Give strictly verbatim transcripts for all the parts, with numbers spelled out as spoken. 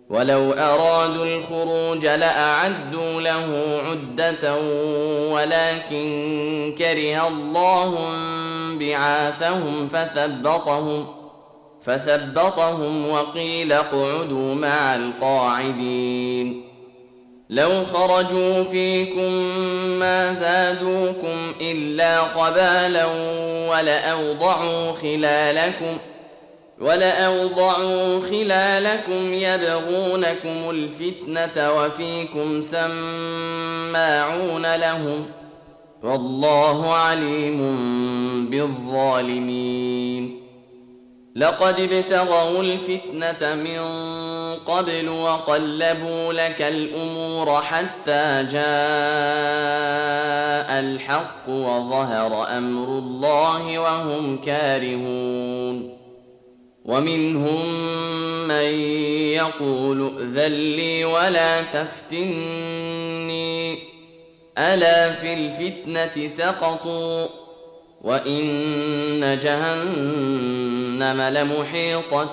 ولو أرادوا الخروج لأعدوا له عدة ولكن كره الله بعاثهم فثبطهم فثبطهم وقيل اقعدوا مع القاعدين. لو خرجوا فيكم ما زادوكم إلا خبالا ولأوضعوا خلالكم ولأوضعوا خلالكم يبغونكم الفتنة وفيكم سماعون لهم والله عليم بالظالمين. لقد ابتغوا الفتنة من قبل وقلبوا لك الأمور حتى جاء الحق وظهر أمر الله وهم كارهون. ومنهم من يقول ائذن لي ولا تفتني ألا في الفتنة سقطوا وإن جهنم لمحيطة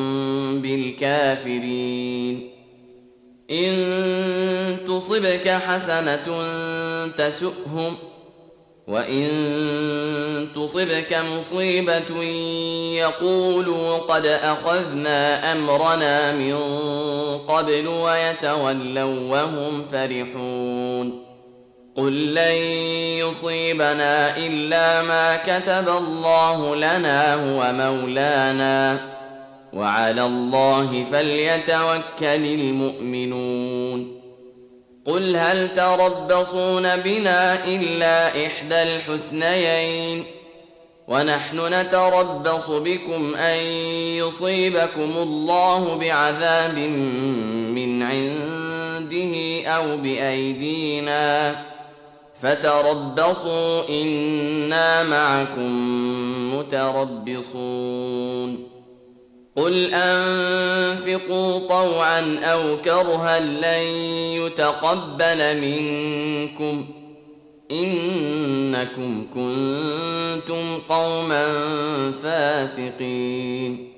بالكافرين. إن تصبك حسنة تسؤهم وإن تصبك مصيبة يقولوا قد أخذنا أمرنا من قبل ويتولوا وهم فرحون. قل لن يصيبنا إلا ما كتب الله لنا هو مولانا وعلى الله فليتوكل المؤمنون. قل هل تربصون بنا إلا إحدى الحسنيين ونحن نتربص بكم أن يصيبكم الله بعذاب من عنده أو بأيدينا فتربصوا إنا معكم متربصون. قل أنفقوا طوعا أو كرها لن يتقبل منكم إنكم كنتم قوما فاسقين.